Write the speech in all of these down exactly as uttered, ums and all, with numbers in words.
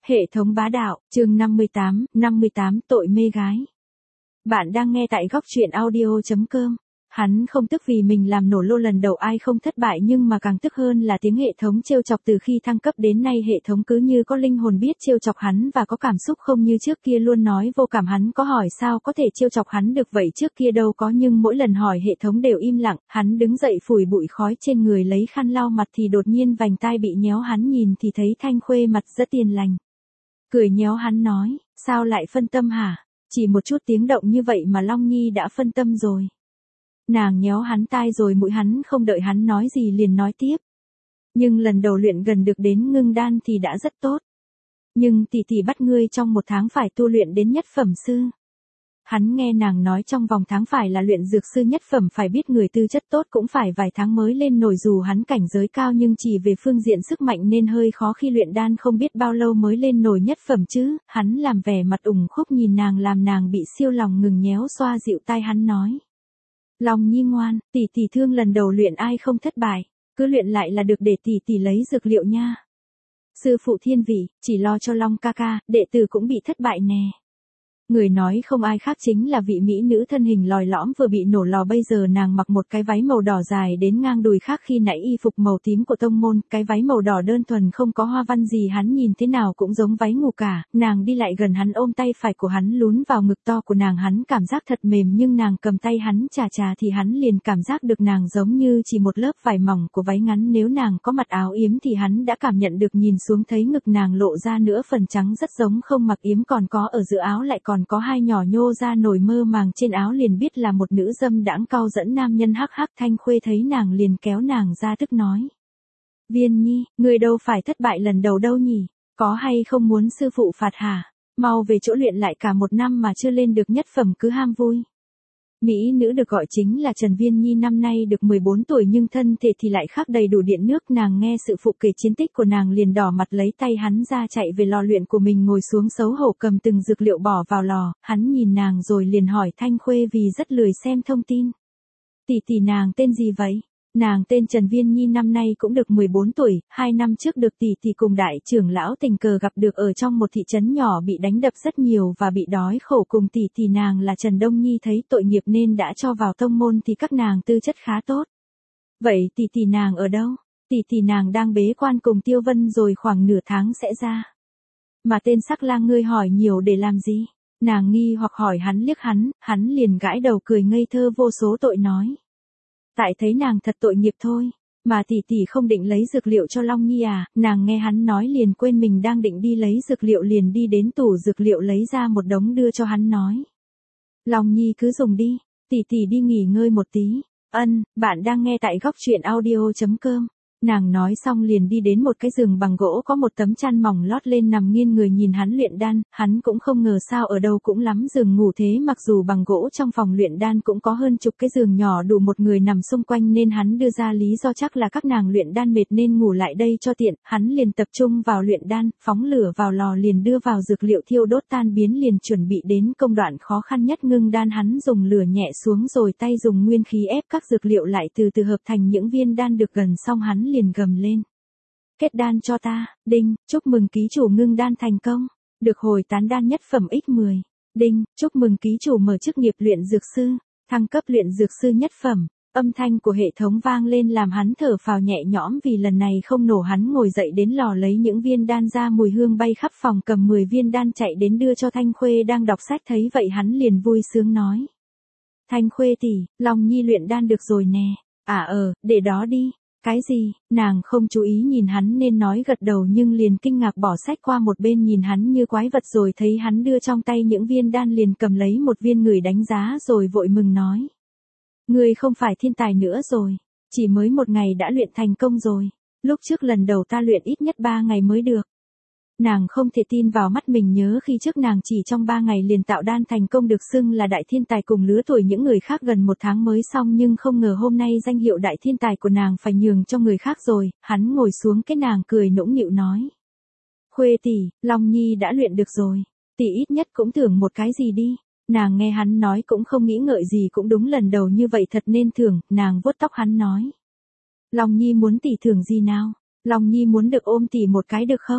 Hệ thống bá đạo, chương năm mươi tám, năm mươi tám tội mê gái. Bạn đang nghe tại góc truyện audio chấm com. Hắn không tức vì mình làm nổ lô lần đầu ai không thất bại nhưng mà càng tức hơn là tiếng hệ thống trêu chọc từ khi thăng cấp đến nay hệ thống cứ như có linh hồn biết trêu chọc hắn và có cảm xúc không như trước kia luôn nói vô cảm hắn có hỏi sao có thể trêu chọc hắn được vậy trước kia đâu có nhưng mỗi lần hỏi hệ thống đều im lặng, hắn đứng dậy phủi bụi khói trên người lấy khăn lau mặt thì đột nhiên vành tai bị nhéo hắn nhìn thì thấy Thanh Khuê mặt rất tiền lành. Cười nhéo hắn nói, sao lại phân tâm hả? Chỉ một chút tiếng động như vậy mà Long Nhi đã phân tâm rồi. Nàng nhéo hắn tai rồi mũi hắn không đợi hắn nói gì liền nói tiếp. Nhưng lần đầu luyện gần được đến ngưng đan thì đã rất tốt. Nhưng tỷ tỷ bắt ngươi trong một tháng phải tu luyện đến nhất phẩm sư. Hắn nghe nàng nói trong vòng tháng phải là luyện dược sư nhất phẩm phải biết người tư chất tốt cũng phải vài tháng mới lên nổi dù hắn cảnh giới cao nhưng chỉ về phương diện sức mạnh nên hơi khó khi luyện đan không biết bao lâu mới lên nổi nhất phẩm chứ, hắn làm vẻ mặt ủng khúc nhìn nàng làm nàng bị siêu lòng ngừng nhéo xoa dịu tai hắn nói. Long Nhi ngoan, tỷ tỷ thương lần đầu luyện ai không thất bại, cứ luyện lại là được để tỷ tỷ lấy dược liệu nha. Sư phụ thiên vị, chỉ lo cho Long ca ca, đệ tử cũng bị thất bại nè. Người nói không ai khác chính là vị mỹ nữ thân hình lòi lõm vừa bị nổ lò bây giờ nàng mặc một cái váy màu đỏ dài đến ngang đùi khác khi nãy y phục màu tím của tông môn, cái váy màu đỏ đơn thuần không có hoa văn gì hắn nhìn thế nào cũng giống váy ngủ cả, nàng đi lại gần hắn ôm tay phải của hắn lún vào ngực to của nàng hắn cảm giác thật mềm nhưng nàng cầm tay hắn chà chà thì hắn liền cảm giác được nàng giống như chỉ một lớp vải mỏng của váy ngắn nếu nàng có mặc áo yếm thì hắn đã cảm nhận được nhìn xuống thấy ngực nàng lộ ra nữa phần trắng rất giống không mặc yếm còn có ở giữa áo lại còn có hai nhỏ nhô ra nổi mơ màng trên áo liền biết là một nữ dâm đãng cau dẫn nam nhân hắc hắc. Thanh Khuê thấy nàng liền kéo nàng ra tức nói. Viên Nhi, người đâu phải thất bại lần đầu đâu nhỉ, có hay không muốn sư phụ phạt hả, mau về chỗ luyện lại cả một năm mà chưa lên được nhất phẩm cứ ham vui. Mỹ nữ được gọi chính là Trần Viên Nhi năm nay được mười bốn tuổi nhưng thân thể thì lại khác đầy đủ điện nước nàng nghe sự phụ kể chiến tích của nàng liền đỏ mặt lấy tay hắn ra chạy về lò luyện của mình ngồi xuống xấu hổ cầm từng dược liệu bỏ vào lò, hắn nhìn nàng rồi liền hỏi Thanh Khuê vì rất lười xem thông tin. Tỷ tỷ nàng tên gì vậy? Nàng tên Trần Viên Nhi năm nay cũng được mười bốn tuổi, hai năm trước được tỷ tỷ cùng đại trưởng lão tình cờ gặp được ở trong một thị trấn nhỏ bị đánh đập rất nhiều và bị đói khổ cùng tỷ tỷ nàng là Trần Đông Nhi thấy tội nghiệp nên đã cho vào tông môn thì các nàng tư chất khá tốt. Vậy tỷ tỷ nàng ở đâu? Tỷ tỷ nàng đang bế quan cùng Tiêu Vân rồi khoảng nửa tháng sẽ ra. Mà tên sắc lang ngươi hỏi nhiều để làm gì? Nàng nghi hoặc hỏi hắn liếc hắn, hắn liền gãi đầu cười ngây thơ vô số tội nói. Tại thấy nàng thật tội nghiệp thôi, mà tỷ tỷ không định lấy dược liệu cho Long Nhi à, nàng nghe hắn nói liền quên mình đang định đi lấy dược liệu liền đi đến tủ dược liệu lấy ra một đống đưa cho hắn nói. Long Nhi cứ dùng đi, tỷ tỷ đi nghỉ ngơi một tí, ân, bạn đang nghe tại góc truyện audio chấm com. Nàng nói xong liền đi đến một cái giường bằng gỗ có một tấm chăn mỏng lót lên nằm nghiêng người nhìn hắn luyện đan, hắn cũng không ngờ sao ở đâu cũng lắm giường ngủ thế mặc dù bằng gỗ trong phòng luyện đan cũng có hơn chục cái giường nhỏ đủ một người nằm xung quanh nên hắn đưa ra lý do chắc là các nàng luyện đan mệt nên ngủ lại đây cho tiện, hắn liền tập trung vào luyện đan, phóng lửa vào lò liền đưa vào dược liệu thiêu đốt tan biến liền chuẩn bị đến công đoạn khó khăn nhất ngưng đan hắn dùng lửa nhẹ xuống rồi tay dùng nguyên khí ép các dược liệu lại từ từ hợp thành những viên đan được gần xong hắn liền gầm lên. Kết đan cho ta, đinh, chúc mừng ký chủ ngưng đan thành công, được hồi tán đan nhất phẩm nhân mười, đinh, chúc mừng ký chủ mở chức nghiệp luyện dược sư, thăng cấp luyện dược sư nhất phẩm, âm thanh của hệ thống vang lên làm hắn thở phào nhẹ nhõm vì lần này không nổ hắn ngồi dậy đến lò lấy những viên đan ra mùi hương bay khắp phòng cầm mười viên đan chạy đến đưa cho Thanh Khuê đang đọc sách thấy vậy hắn liền vui sướng nói. Thanh Khuê tỷ, Long Nhi luyện đan được rồi nè, à ờ, để đó đi. Cái gì, nàng không chú ý nhìn hắn nên nói gật đầu nhưng liền kinh ngạc bỏ sách qua một bên nhìn hắn như quái vật rồi thấy hắn đưa trong tay những viên đan liền cầm lấy một viên người đánh giá rồi vội mừng nói. Ngươi không phải thiên tài nữa rồi, chỉ mới một ngày đã luyện thành công rồi, lúc trước lần đầu ta luyện ít nhất ba ngày mới được. Nàng không thể tin vào mắt mình nhớ khi trước nàng chỉ trong ba ngày liền tạo đan thành công được xưng là đại thiên tài cùng lứa tuổi những người khác gần một tháng mới xong nhưng không ngờ hôm nay danh hiệu đại thiên tài của nàng phải nhường cho người khác rồi, hắn ngồi xuống cái nàng cười nũng nịu nói. Khuê tỷ, Long Nhi đã luyện được rồi, tỷ ít nhất cũng thưởng một cái gì đi, nàng nghe hắn nói cũng không nghĩ ngợi gì cũng đúng lần đầu như vậy thật nên thưởng, nàng vuốt tóc hắn nói. Long Nhi muốn tỷ thưởng gì nào, Long Nhi muốn được ôm tỷ một cái được không?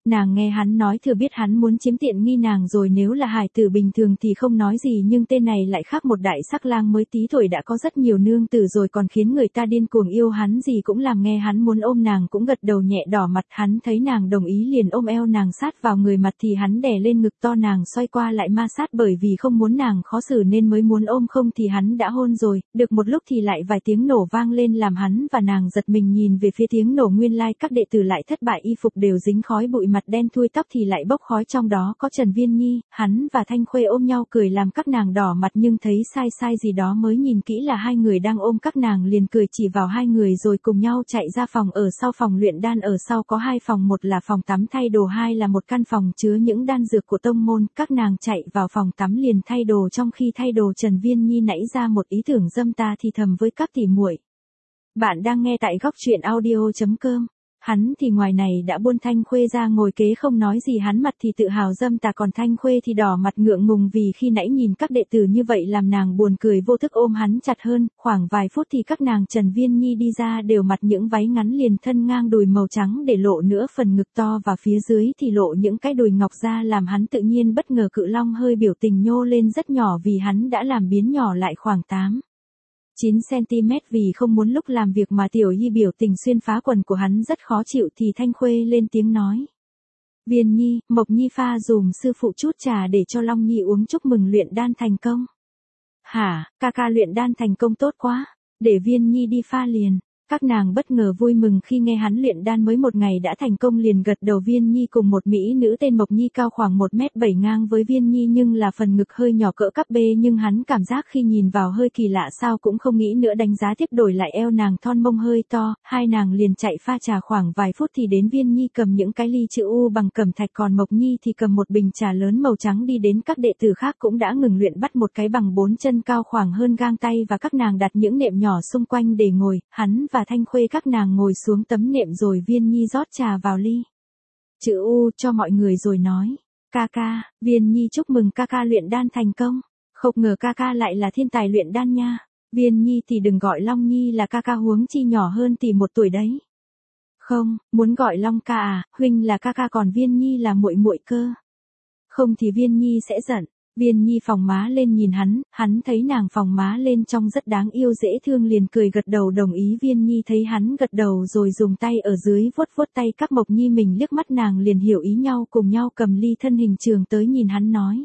Nàng nghe hắn nói thừa biết hắn muốn chiếm tiện nghi nàng rồi, nếu là hài tử bình thường thì không nói gì, nhưng tên này lại khác, một đại sắc lang mới tí tuổi đã có rất nhiều nương tử rồi, còn khiến người ta điên cuồng yêu hắn gì cũng làm. Nghe hắn muốn ôm nàng cũng gật đầu nhẹ, đỏ mặt. Hắn thấy nàng đồng ý liền ôm eo nàng sát vào người, mặt thì hắn đè lên ngực to nàng, xoay qua lại ma sát, bởi vì không muốn nàng khó xử nên mới muốn ôm, không thì hắn đã hôn rồi. Được một lúc thì lại vài tiếng nổ vang lên làm hắn và nàng giật mình, nhìn về phía tiếng nổ nguyên lai các đệ tử lại thất bại, y phục đều dính khói bụi, mặt đen thui, tóc thì lại bốc khói, trong đó có Trần Viên Nhi. Hắn và Thanh Khuê ôm nhau cười làm các nàng đỏ mặt, nhưng thấy sai sai gì đó mới nhìn kỹ là hai người đang ôm các nàng, liền cười chỉ vào hai người rồi cùng nhau chạy ra phòng. Ở sau phòng luyện đan ở sau có hai phòng, một là phòng tắm thay đồ, hai là một căn phòng chứa những đan dược của tông môn. Các nàng chạy vào phòng tắm liền thay đồ, trong khi thay đồ Trần Viên Nhi nảy ra một ý tưởng dâm ta thì thầm với các tỉ muội. Bạn đang nghe tại góc truyện audio chấm com. Hắn thì ngoài này đã buôn Thanh Khuê ra ngồi kế không nói gì, hắn mặt thì tự hào dâm tà, còn Thanh Khuê thì đỏ mặt ngượng ngùng vì khi nãy nhìn các đệ tử như vậy làm nàng buồn cười, vô thức ôm hắn chặt hơn. Khoảng vài phút thì các nàng Trần Viên Nhi đi ra, đều mặc những váy ngắn liền thân ngang đùi màu trắng để lộ nửa phần ngực to, và phía dưới thì lộ những cái đùi ngọc ra, làm hắn tự nhiên bất ngờ. Cự long hơi biểu tình nhô lên rất nhỏ vì hắn đã làm biến nhỏ lại khoảng tám chín xăng-ti-mét vì không muốn lúc làm việc mà Tiểu Nhi biểu tình xuyên phá quần của hắn rất khó chịu. Thì Thanh Khuê lên tiếng nói. Viên Nhi, Mộc Nhi pha dùm sư phụ chút trà để cho Long Nhi uống, chúc mừng luyện đan thành công. Hả, ca ca luyện đan thành công tốt quá, để Viên Nhi đi pha liền. Các nàng bất ngờ vui mừng khi nghe hắn luyện đan mới một ngày đã thành công, liền gật đầu. Viên Nhi cùng một mỹ nữ tên Mộc Nhi cao khoảng một mét bảy ngang với Viên Nhi, nhưng là phần ngực hơi nhỏ cỡ cắp B, nhưng hắn cảm giác khi nhìn vào hơi kỳ lạ, sao cũng không nghĩ nữa đánh giá tiếp. Đổi lại eo nàng thon, mông hơi to, hai nàng liền chạy pha trà. Khoảng vài phút thì đến, Viên Nhi cầm những cái ly chữ U bằng cẩm thạch, còn Mộc Nhi thì cầm một bình trà lớn màu trắng đi đến. Các đệ tử khác cũng đã ngừng luyện, bắt một cái bằng bốn chân cao khoảng hơn gang tay và các nàng đặt những nệm nhỏ xung quanh để ngồi. Hắn và Thanh Khuê các nàng ngồi xuống tấm nệm rồi Viên Nhi rót trà vào ly chữ U cho mọi người rồi nói. Ca ca, Viên Nhi chúc mừng ca ca luyện đan thành công. Không ngờ ca ca lại là thiên tài luyện đan nha. Viên Nhi thì đừng gọi Long Nhi là ca ca, huống chi nhỏ hơn tỷ một tuổi đấy. Không, muốn gọi Long ca à, huynh là ca ca còn Viên Nhi là muội muội cơ. Không thì Viên Nhi sẽ giận. Viên Nhi phòng má lên nhìn hắn, hắn thấy nàng phòng má lên trông rất đáng yêu dễ thương liền cười gật đầu đồng ý. Viên Nhi thấy hắn gật đầu rồi dùng tay ở dưới vuốt vuốt tay các Mộc Nhi mình, liếc mắt nàng liền hiểu ý nhau, cùng nhau cầm ly thân hình trường tới nhìn hắn nói.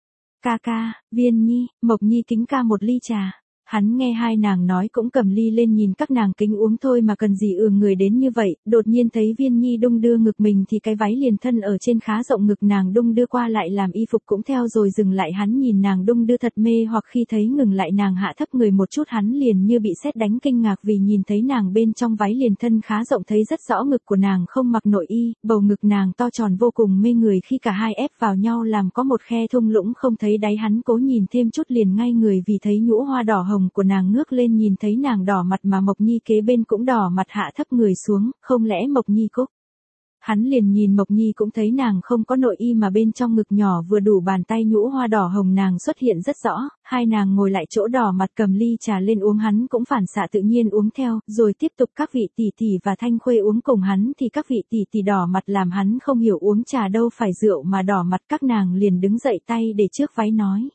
Ca ca, Viên Nhi, Mộc Nhi kính ca một ly trà. Hắn nghe hai nàng nói cũng cầm ly lên nhìn các nàng kính uống thôi mà cần gì ường người đến như vậy. Đột nhiên thấy Viên Nhi đung đưa ngực mình thì cái váy liền thân ở trên khá rộng, ngực nàng đung đưa qua lại làm y phục cũng theo rồi dừng lại. Hắn nhìn nàng đung đưa thật mê hoặc, khi thấy ngừng lại nàng hạ thấp người một chút, hắn liền như bị sét đánh kinh ngạc vì nhìn thấy nàng bên trong váy liền thân khá rộng, thấy rất rõ ngực của nàng không mặc nội y, bầu ngực nàng to tròn vô cùng mê người, khi cả hai ép vào nhau làm có một khe thung lũng không thấy đáy. Hắn cố nhìn thêm chút liền ngay người vì thấy nhũ hoa đỏ hồng của nàng ngước lên, nhìn thấy nàng đỏ mặt mà Mộc Nhi kế bên cũng đỏ mặt, hạ thấp người xuống, không lẽ Mộc Nhi cúc. Hắn liền nhìn Mộc Nhi cũng thấy nàng không có nội y mà bên trong ngực nhỏ vừa đủ bàn tay, nhũ hoa đỏ hồng nàng xuất hiện rất rõ. Hai nàng ngồi lại chỗ đỏ mặt cầm ly trà lên uống, hắn cũng phản xạ tự nhiên uống theo, rồi tiếp tục các vị tỷ tỷ và Thanh Khuê uống cùng hắn thì các vị tỷ tỷ đỏ mặt làm hắn không hiểu uống trà đâu phải rượu mà đỏ mặt. Các nàng liền đứng dậy tay để trước váy nói.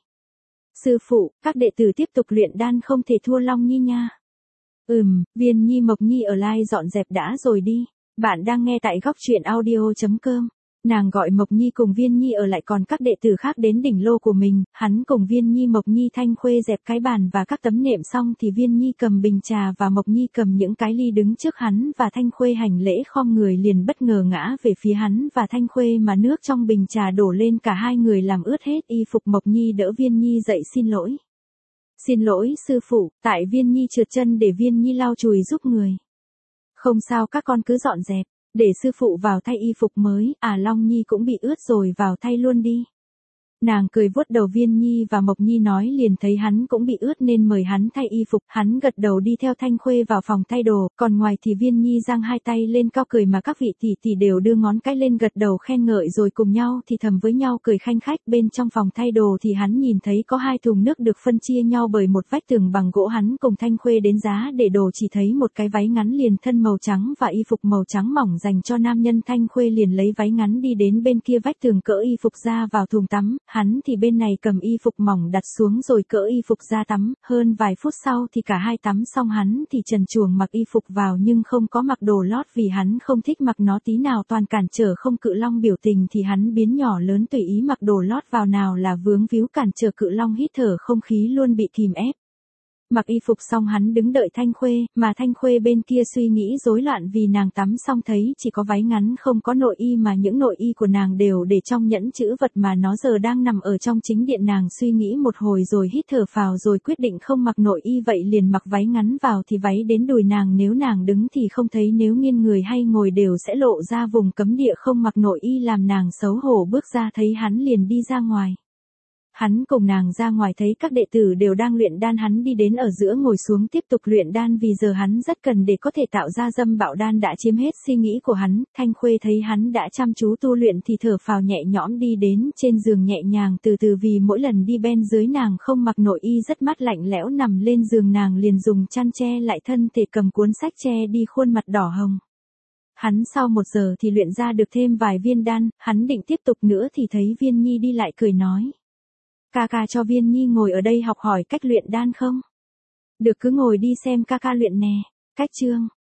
Sư phụ, các đệ tử tiếp tục luyện đan không thể thua Long Nhi nha. Ừm, Viên Nhi Mộc Nhi ở lai dọn dẹp đã rồi đi. Bạn đang nghe tại góc truyện audio chấm com. Nàng gọi Mộc Nhi cùng Viên Nhi ở lại, còn các đệ tử khác đến đỉnh lô của mình. Hắn cùng Viên Nhi Mộc Nhi Thanh Khuê dẹp cái bàn và các tấm nệm xong thì Viên Nhi cầm bình trà và Mộc Nhi cầm những cái ly đứng trước hắn và Thanh Khuê hành lễ khom người, liền bất ngờ ngã về phía hắn và Thanh Khuê mà nước trong bình trà đổ lên cả hai người làm ướt hết y phục. Mộc Nhi đỡ Viên Nhi dậy xin lỗi. Xin lỗi sư phụ, tại Viên Nhi trượt chân để Viên Nhi lau chùi giúp người. Không sao, các con cứ dọn dẹp, để sư phụ vào thay y phục mới. À Long Nhi cũng bị ướt rồi, vào thay luôn đi. Nàng cười vuốt đầu Viên Nhi và Mộc Nhi nói liền thấy hắn cũng bị ướt nên mời hắn thay y phục, hắn gật đầu đi theo Thanh Khuê vào phòng thay đồ, còn ngoài thì Viên Nhi giang hai tay lên cao cười mà các vị tỷ tỷ đều đưa ngón cái lên gật đầu khen ngợi rồi cùng nhau thì thầm với nhau cười khanh khách. Bên trong phòng thay đồ thì hắn nhìn thấy có hai thùng nước được phân chia nhau bởi một vách tường bằng gỗ, hắn cùng Thanh Khuê đến giá để đồ chỉ thấy một cái váy ngắn liền thân màu trắng và y phục màu trắng mỏng dành cho nam nhân. Thanh Khuê liền lấy váy ngắn đi đến bên kia vách tường cỡ y phục ra vào thùng tắm, hắn thì bên này cầm y phục mỏng đặt xuống rồi cỡ y phục ra tắm, hơn vài phút sau thì cả hai tắm xong, hắn thì trần truồng mặc y phục vào nhưng không có mặc đồ lót vì hắn không thích mặc nó tí nào, toàn cản trở. Không Cự Long biểu tình thì hắn biến nhỏ lớn tùy ý mặc đồ lót vào, nào là vướng víu cản trở. Cự Long hít thở không khí luôn bị kìm ép. Mặc y phục xong hắn đứng đợi Thanh Khuê, mà Thanh Khuê bên kia suy nghĩ rối loạn vì nàng tắm xong thấy chỉ có váy ngắn không có nội y, mà những nội y của nàng đều để trong nhẫn chữ vật mà nó giờ đang nằm ở trong chính điện. Nàng suy nghĩ một hồi rồi hít thở phào rồi quyết định không mặc nội y, vậy liền mặc váy ngắn vào thì váy đến đùi nàng, nếu nàng đứng thì không thấy, nếu nghiêng người hay ngồi đều sẽ lộ ra vùng cấm địa. Không mặc nội y làm nàng xấu hổ bước ra, thấy hắn liền đi ra ngoài. Hắn cùng nàng ra ngoài thấy các đệ tử đều đang luyện đan, hắn đi đến ở giữa ngồi xuống tiếp tục luyện đan vì giờ hắn rất cần để có thể tạo ra dâm bạo đan đã chiếm hết suy nghĩ của hắn. Thanh Khuê thấy hắn đã chăm chú tu luyện thì thở phào nhẹ nhõm đi đến trên giường nhẹ nhàng từ từ, vì mỗi lần đi bên dưới nàng không mặc nội y rất mát lạnh lẽo, nằm lên giường nàng liền dùng chăn che lại thân thể, cầm cuốn sách che đi khuôn mặt đỏ hồng. Hắn sau một giờ thì luyện ra được thêm vài viên đan, hắn định tiếp tục nữa thì thấy Viên Nhi đi lại cười nói. Ca ca cho Viên Nhi ngồi ở đây học hỏi cách luyện đan không? Được, cứ ngồi đi xem ca ca luyện nè. Cách chương